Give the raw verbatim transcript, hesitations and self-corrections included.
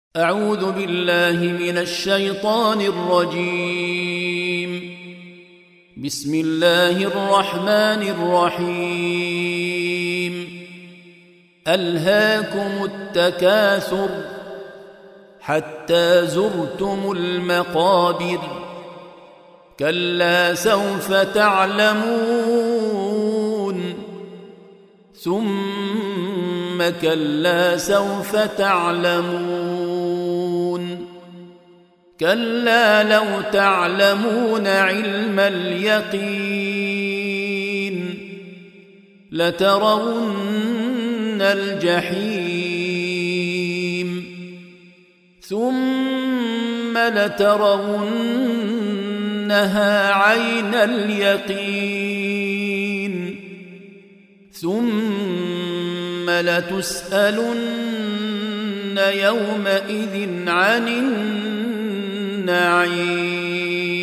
أعوذ بالله من الشيطان الرجيم. بسم الله الرحمن الرحيم. ألهاكم التكاثر حتى زرتم المقابر كلا سوف تعلمون ثم كلا سوف تعلمون كلا لو تعلمون علم اليقين لترون الجحيم ثم لترونها عين اليقين ثم لتسألن يومئذ عن النعيم.